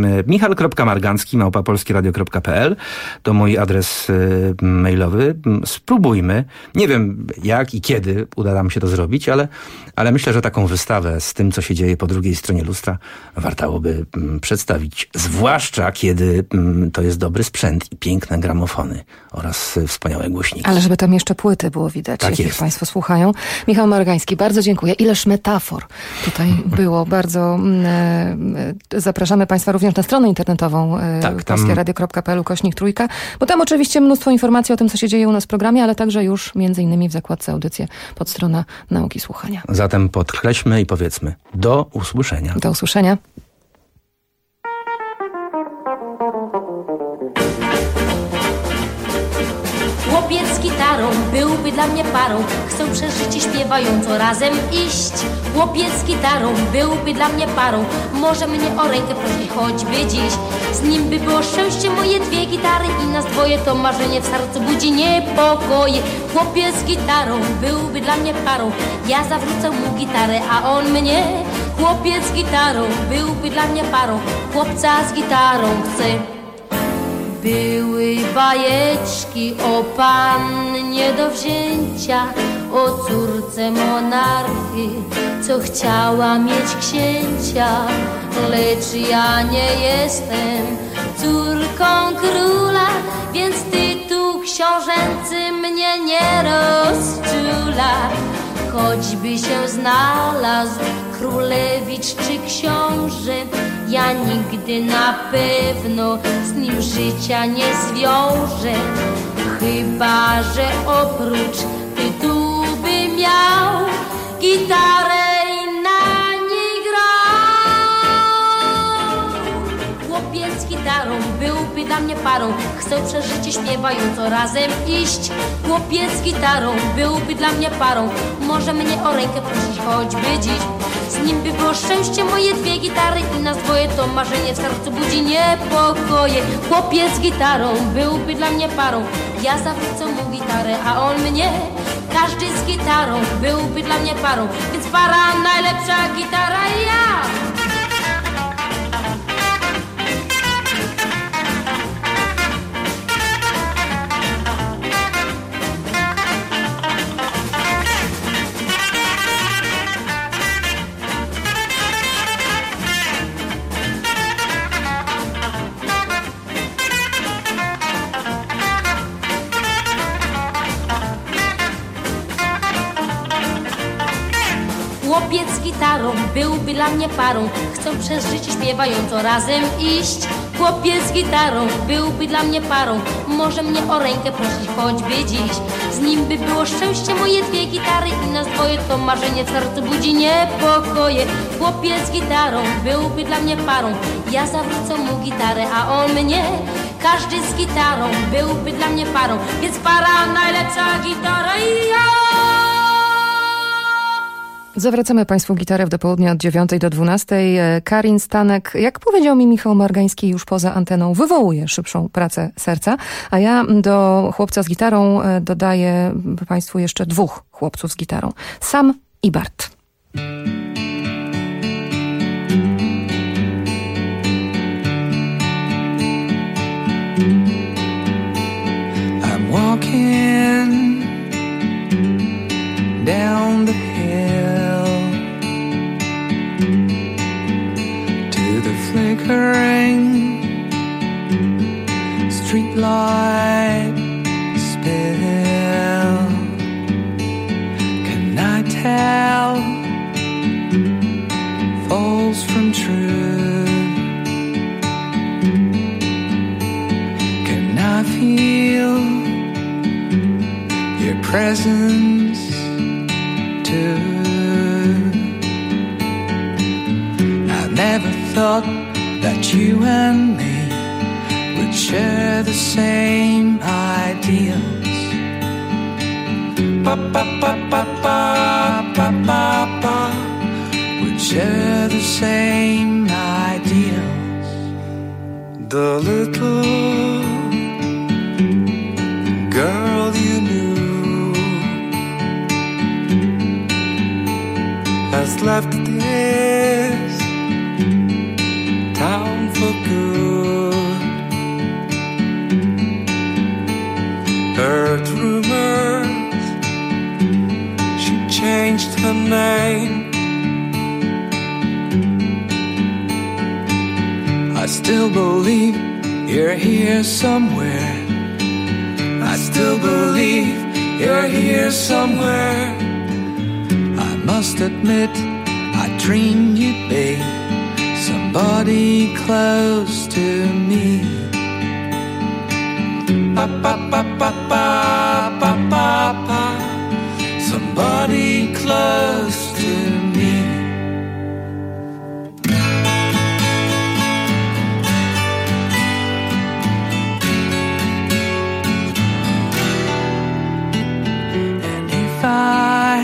michal.margancki@polskieradio.pl to mój adres mailowy. Spróbujmy. Nie wiem jak i kiedy uda nam się to zrobić, ale myślę, że taką wystawę z tym, co się dzieje po drugiej stronie lustra, wartałoby przedstawić. Zwłaszcza, kiedy to jest dobry sprzęt i piękne gramofony oraz wspaniałe głośniki. Ale żeby tam jeszcze płyty było widać, tak jakich jest. Państwo słuchają. Michał Margański, bardzo dziękuję. Ileż metafor tutaj było. Bardzo zapraszamy Państwa również na stronę internetową polskieradio.pl/3, bo tam oczywiście mnóstwo informacji o tym, co się dzieje u nas w programie, ale także już między innymi w zakładce audycje podstrona nauki słuchania. Zatem podkreślmy i powiedzmy do usłyszenia. Do usłyszenia. Chłopiec z gitarą byłby dla mnie parą. Chcę przez życie śpiewająco razem iść. Chłopiec z gitarą byłby dla mnie parą. Może mnie o rękę prosić choćby dziś. Z nim by było szczęście moje dwie gitary i nas dwoje, to marzenie w sercu budzi niepokoje. Chłopiec z gitarą byłby dla mnie parą. Ja zawrócę mu gitarę, a on mnie. Chłopiec z gitarą byłby dla mnie parą. Chłopca z gitarą chcę. Były bajeczki o pannie do wzięcia, o córce monarchy, co chciała mieć księcia. Lecz ja nie jestem córką króla, więc tytuł książęcy mnie nie rozczula. Choćby się znalazł królewicz czy książę, ja nigdy na pewno z nim życia nie zwiążę. Chyba że oprócz tytułu by miał gitarę i na niej grał. Chłopiec z gitarą byłby dla mnie parą. Chcę przez życie śpiewająco razem iść. Chłopiec z gitarą byłby dla mnie parą. Może mnie o rękę prosić choćby dziś. Z nim by było szczęście moje dwie gitary i nas dwoje, to marzenie w sercu budzi niepokoje. Chłopiec z gitarą byłby dla mnie parą. Ja zawrócę mu gitarę, a on mnie. Każdy z gitarą byłby dla mnie parą, więc para najlepsza gitara ja. gitarą byłby dla mnie parą. Chcę przez życie śpiewająco razem iść. Chłopiec z gitarą byłby dla mnie parą. Może mnie o rękę prosić choćby dziś. Z nim by było szczęście, moje dwie gitary i nas dwoje. To marzenie w sercu budzi niepokoje. Chłopiec z gitarą byłby dla mnie parą. Ja zawrócę mu gitarę, a on mnie. Każdy z gitarą byłby dla mnie parą. Więc para, najlepsza gitara i ja. Zawracamy Państwu gitarę w dopołudnie od 9 do 12. Karin Stanek, jak powiedział mi Michał Margański już poza anteną, wywołuje szybszą pracę serca, a ja do chłopca z gitarą dodaję Państwu jeszcze dwóch chłopców z gitarą. Sam i Bart. I'm walking down the hill to the flickering streetlight spill. Can I tell false from true? Can I feel your presence too? I never thought that you and me would share the same ideals. Pa pa pa pa pa pa pa pa. Would share the same ideals. The little girl you knew has left this town for good. Heard rumors she changed her name. I still believe you're here somewhere. I still believe you're here somewhere. I must admit I dreamed you'd be somebody close to me. Pa pa pa pa pa pa pa pa. Somebody close to me. And if I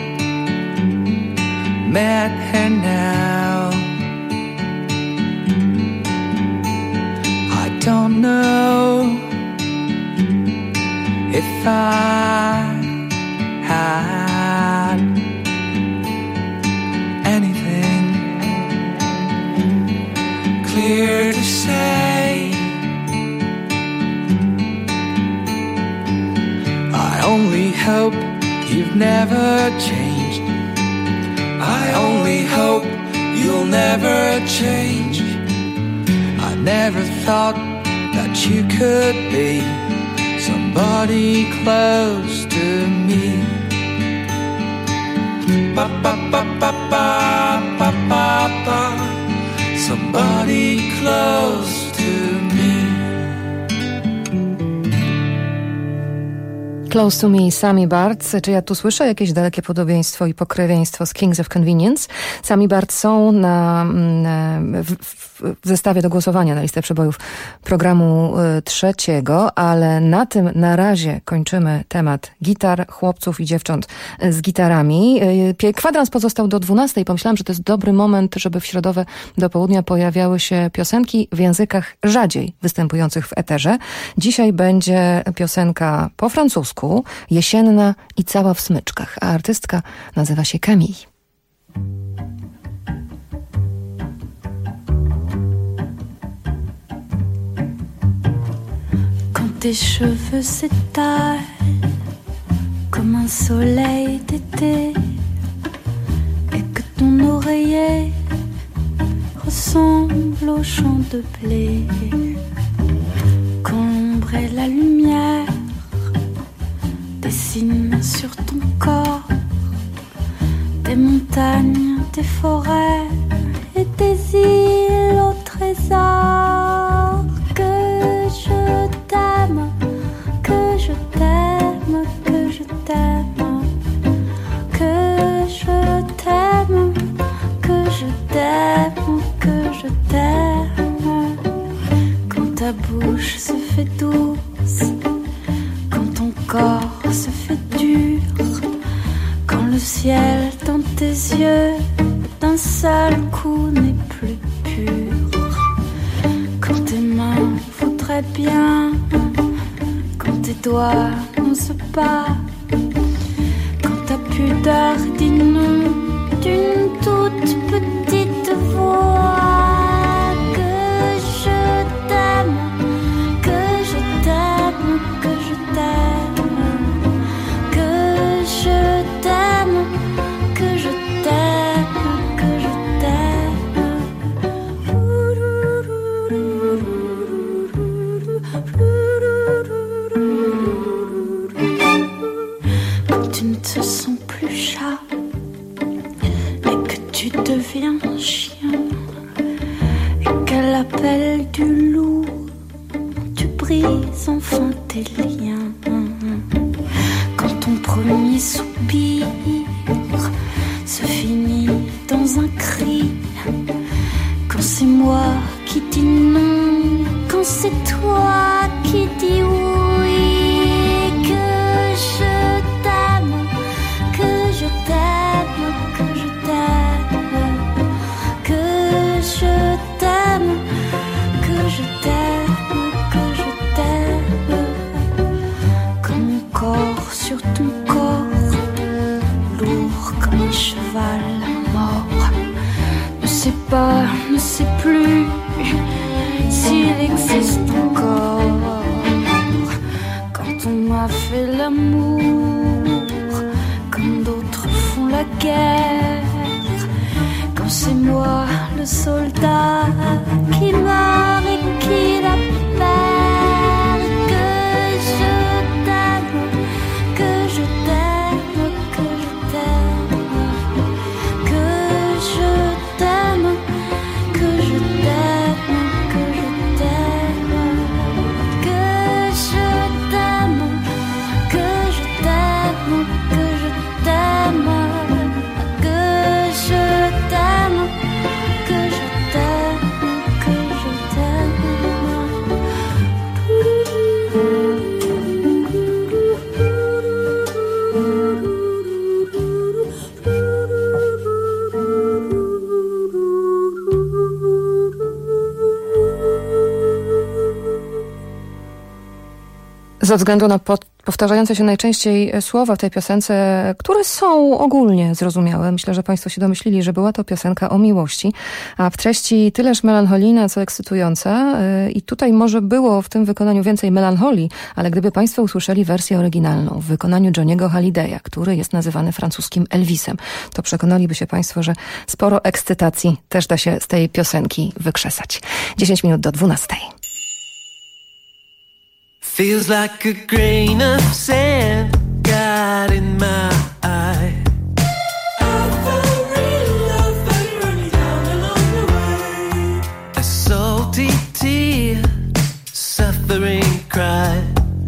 met her now, I don't know if I had anything clear to say. I only hope you've never changed. I only hope you'll never change. I never thought that you could be somebody close to me. Pa pa pa pa pa pa pa pa. Somebody close to me. Close to Me, Sami Bart. Czy ja tu słyszę jakieś dalekie podobieństwo i pokrewieństwo z Kings of Convenience? Sami Bart są w zestawie do głosowania na listę przebojów programu trzeciego, ale na tym na razie kończymy temat gitar, chłopców i dziewcząt z gitarami. Kwadrans pozostał do 12. Pomyślałam, że to jest dobry moment, żeby w środowe do południa pojawiały się piosenki w językach rzadziej występujących w eterze. Dzisiaj będzie piosenka po francusku, jesienna i cała w smyczkach, a artystka nazywa się Camille. Quand tes cheveux s'étalent comme un soleil d'été et que ton oreiller ressemble au champ de blé, quand l'ombre et la lumière dessinent sur ton corps des montagnes, tes forêts et tes îles au trésor. Que je t'aime, que je t'aime, que je t'aime, que je t'aime, que je t'aime, que je t'aime. Quand ta bouche se fait douce, quand ton corps se fait dur, quand le ciel dans tes yeux d'un seul coup n'est plus pur, quand tes mains voudraient bien, quand tes doigts n'osent pas, quand ta pudeur dit non d'une toute petite voix. Que je t'aime, que je t'aime, que je t'aime, que je t'aime, que je t'aime, que je t'aime. Quand tu ne te sens plus chat, mais que tu deviens chien, et qu'à l'appel du loup, tu brises enfin tes liens. Quand ton premier soupir se finit dans un cri, quand c'est moi qui dis non, quand c'est toi qui dis oui. Que je t'aime, que je t'aime, que je t'aime, que je t'aime, que je t'aime, que je t'aime. Comme mon corps sur ton corps, lourd comme un cheval mort, ne sait pas, ne sait plus s'il existe encore. Quand on a fait l'amour comme d'autres font la guerre, quand c'est moi le soldat qui meurt et qui la perd. Que je t'aime, que je t'aime, que je t'aime, que je t'aime, que je t'aime, que je t'aime, que je t'aime, que je t'aime, que je t'aime, que je t'aime, que je t'aime, que je t'aime. Ze względu na powtarzające się najczęściej słowa w tej piosence, które są ogólnie zrozumiałe. Myślę, że Państwo się domyślili, że była to piosenka o miłości, a w treści tyleż melancholijna, co ekscytująca. I tutaj może było w tym wykonaniu więcej melancholii, ale gdyby Państwo usłyszeli wersję oryginalną w wykonaniu Johnny'ego Hallidaya, który jest nazywany francuskim Elvisem, to przekonaliby się Państwo, że sporo ekscytacji też da się z tej piosenki wykrzesać. 10 minut do 12. Feels like a grain of sand got in my eye. A salty tear, suffering cry.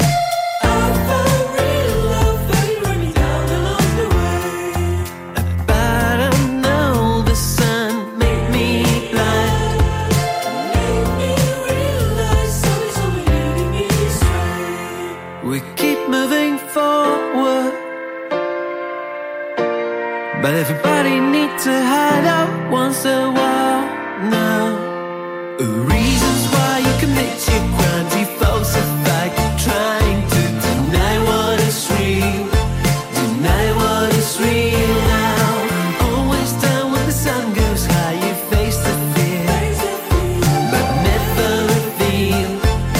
But everybody needs to hide out once a while now. Reasons why you commit your crimes, you falsify, trying to deny what is real, deny what is real now. Always down when the sun goes high, you face the fear, but never reveal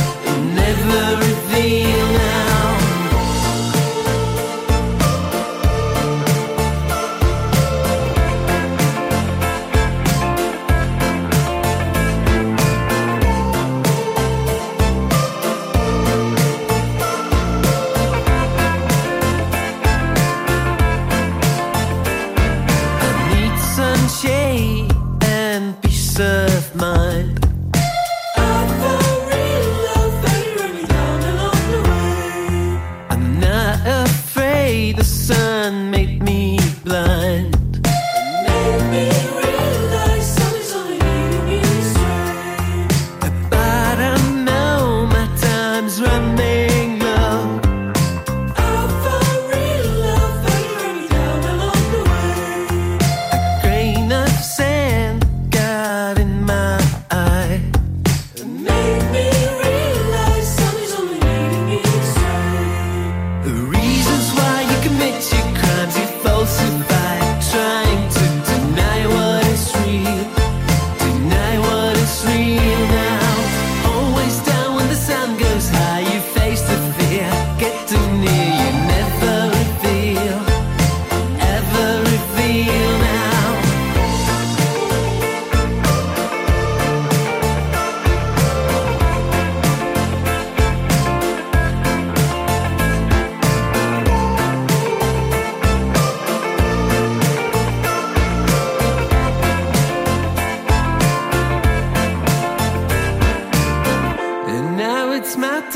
now.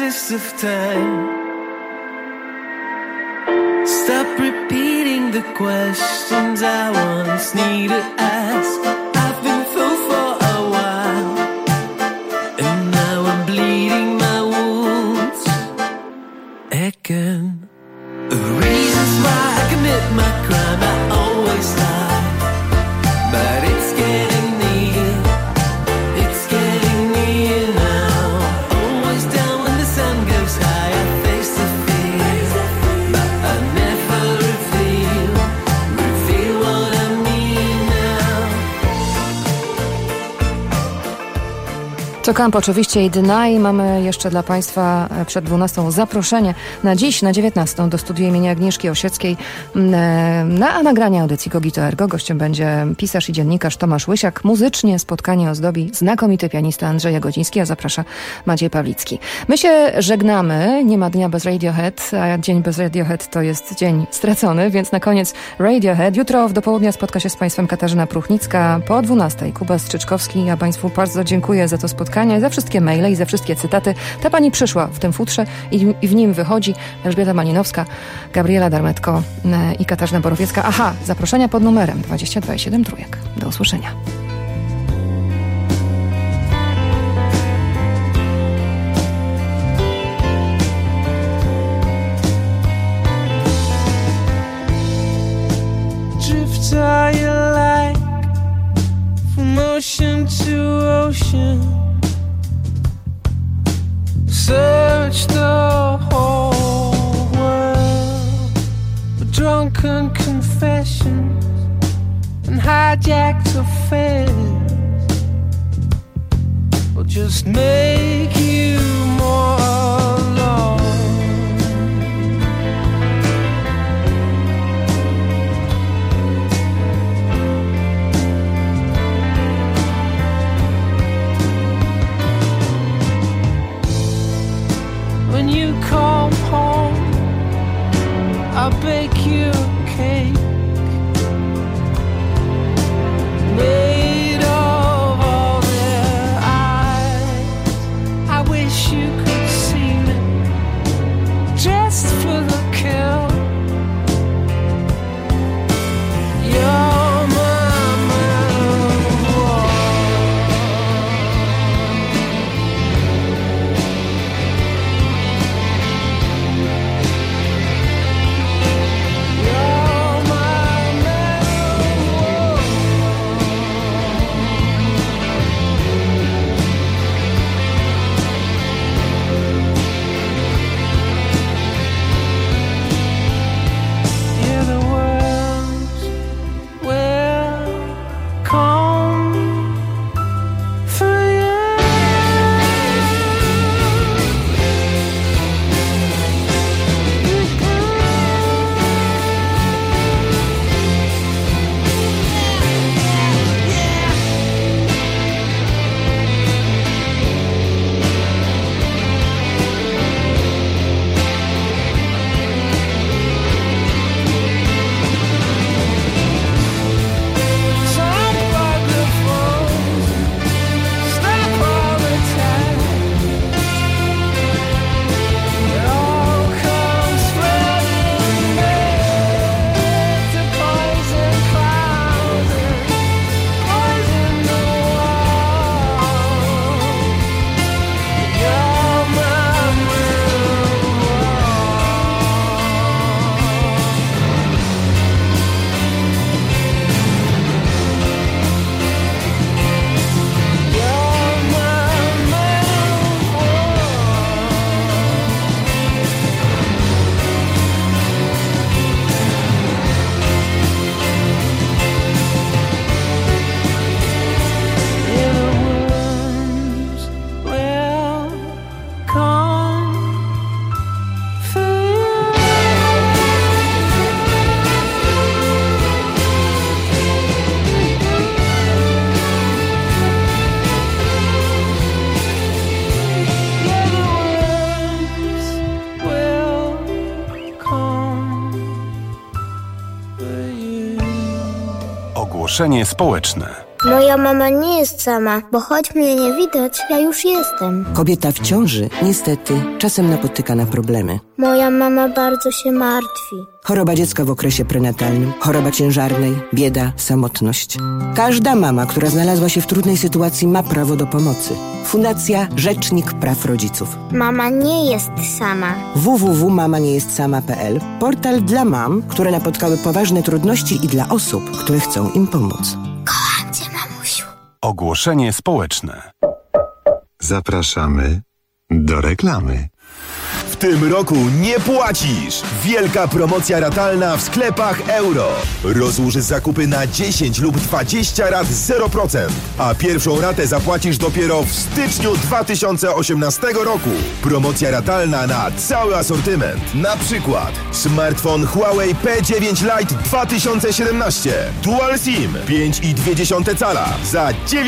passage of time. Stop repeating the questions I once need to ask. I've been fooled for a while, and now I'm bleeding my wounds again. The reasons why I commit my crime, I always lie, but it's getting near, it's getting near now. Always down when the sun goes high, I face the fear, but I never reveal what I mean now. To Camp oczywiście i Deny. Mamy jeszcze dla Państwa przed 12 zaproszenie na dziś, na 19 do studia imienia Agnieszki Osieckiej na nagranie audycji Cogito Ergo. Gościem będzie pisarz i dziennikarz Tomasz Łysiak. Muzycznie spotkanie ozdobi znakomity pianista Andrzej Jagodziński, a zaprasza Maciej Pawlicki. My się żegnamy. Nie ma dnia bez Radiohead, a dzień bez Radiohead to jest dzień stracony, więc na koniec Radiohead. Jutro w dopołudnia spotka się z Państwem Katarzyna Pruchnicka po 12. Kuba Strzyczkowski. Ja Państwu bardzo dziękuję za to spotkanie, za wszystkie maile i za wszystkie cytaty. Ta pani przyszła w tym futrze i w nim wychodzi Elżbieta Malinowska, Gabriela Darmetko i Katarzyna Borowiecka. Aha, zaproszenia pod numerem 22,7 trójek. Do usłyszenia. Drifter you like, from ocean to ocean, search the whole world for drunken confessions and hijacked affairs will just make you more alone. When you come home, I'll bake you a cake made of all their eyes. I wish you could see me just for the kill. You're my metal. Ogłoszenie społeczne. Moja mama nie jest sama, bo choć mnie nie widać, ja już jestem. Kobieta w ciąży niestety czasem napotyka na problemy. Moja mama bardzo się martwi. Choroba dziecka w okresie prenatalnym, choroba ciężarnej, bieda, samotność. Każda mama, która znalazła się w trudnej sytuacji, ma prawo do pomocy. Fundacja Rzecznik Praw Rodziców. Mama nie jest sama. www.mamaniejestSama.pl. Portal dla mam, które napotkały poważne trudności i dla osób, które chcą im pomóc. Kocham cię, mamusiu. Ogłoszenie społeczne. Zapraszamy do reklamy. W tym roku nie płacisz! Wielka promocja ratalna w sklepach Euro. Rozłóż zakupy na 10 lub 20 rat 0%, a pierwszą ratę zapłacisz dopiero w styczniu 2018 roku. Promocja ratalna na cały asortyment. Na przykład smartfon Huawei P9 Lite 2017 Dual SIM 5,2 cala za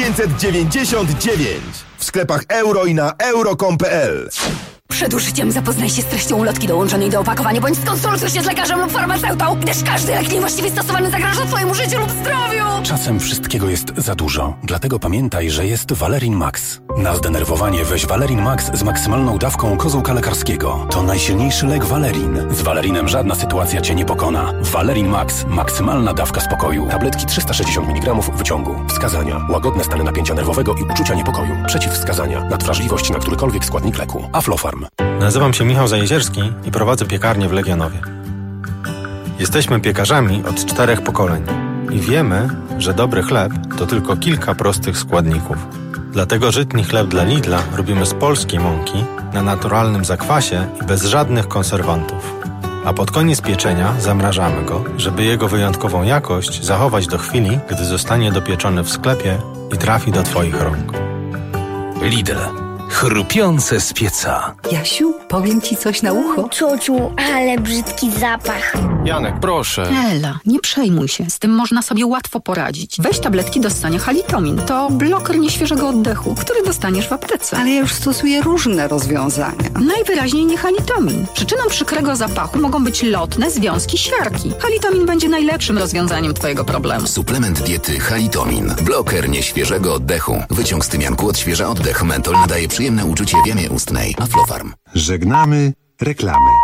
999 w sklepach Euro i na euro.com.pl. Przed użyciem zapoznaj się z treścią ulotki dołączonej do opakowania, bądź skonsultuj się z lekarzem lub farmaceutą, gdyż każdy lek niewłaściwie stosowany zagraża twojemu życiu lub zdrowiu. Czasem wszystkiego jest za dużo, dlatego pamiętaj, że jest Valerin Max. Na zdenerwowanie weź Valerin Max z maksymalną dawką kozłka lekarskiego. To najsilniejszy lek Valerin. Z Valerinem żadna sytuacja cię nie pokona. Valerin Max. Maksymalna dawka spokoju. Tabletki 360 mg wyciągu. Wskazania. Łagodne stany napięcia nerwowego i uczucia niepokoju. Przeciwwskazania. Nadwrażliwość na którykolwiek składnik leku. Aflofarm. Nazywam się Michał Zajezierski i prowadzę piekarnię w Legionowie. Jesteśmy piekarzami od 4 pokoleń i wiemy, że dobry chleb to tylko kilka prostych składników. Dlatego żytni chleb dla Lidla robimy z polskiej mąki, na naturalnym zakwasie i bez żadnych konserwantów. A pod koniec pieczenia zamrażamy go, żeby jego wyjątkową jakość zachować do chwili, gdy zostanie dopieczony w sklepie i trafi do twoich rąk. Lidl. Chrupiące z pieca. Jasiu, powiem ci coś na ucho. Ciociu, ale brzydki zapach. Janek, proszę. Ela, nie przejmuj się. Z tym można sobie łatwo poradzić. Weź tabletki do ssania Halitomin. To bloker nieświeżego oddechu, który dostaniesz w aptece. Ale ja już stosuję różne rozwiązania. Najwyraźniej nie Halitomin. Przyczyną przykrego zapachu mogą być lotne związki siarki. Halitomin będzie najlepszym rozwiązaniem twojego problemu. Suplement diety Halitomin. Bloker nieświeżego oddechu. Wyciąg z tymianku odświeża oddech. Mentol nadaje przyjemne uczucie w jamie ustnej. Aflofarm. Żegnamy reklamy.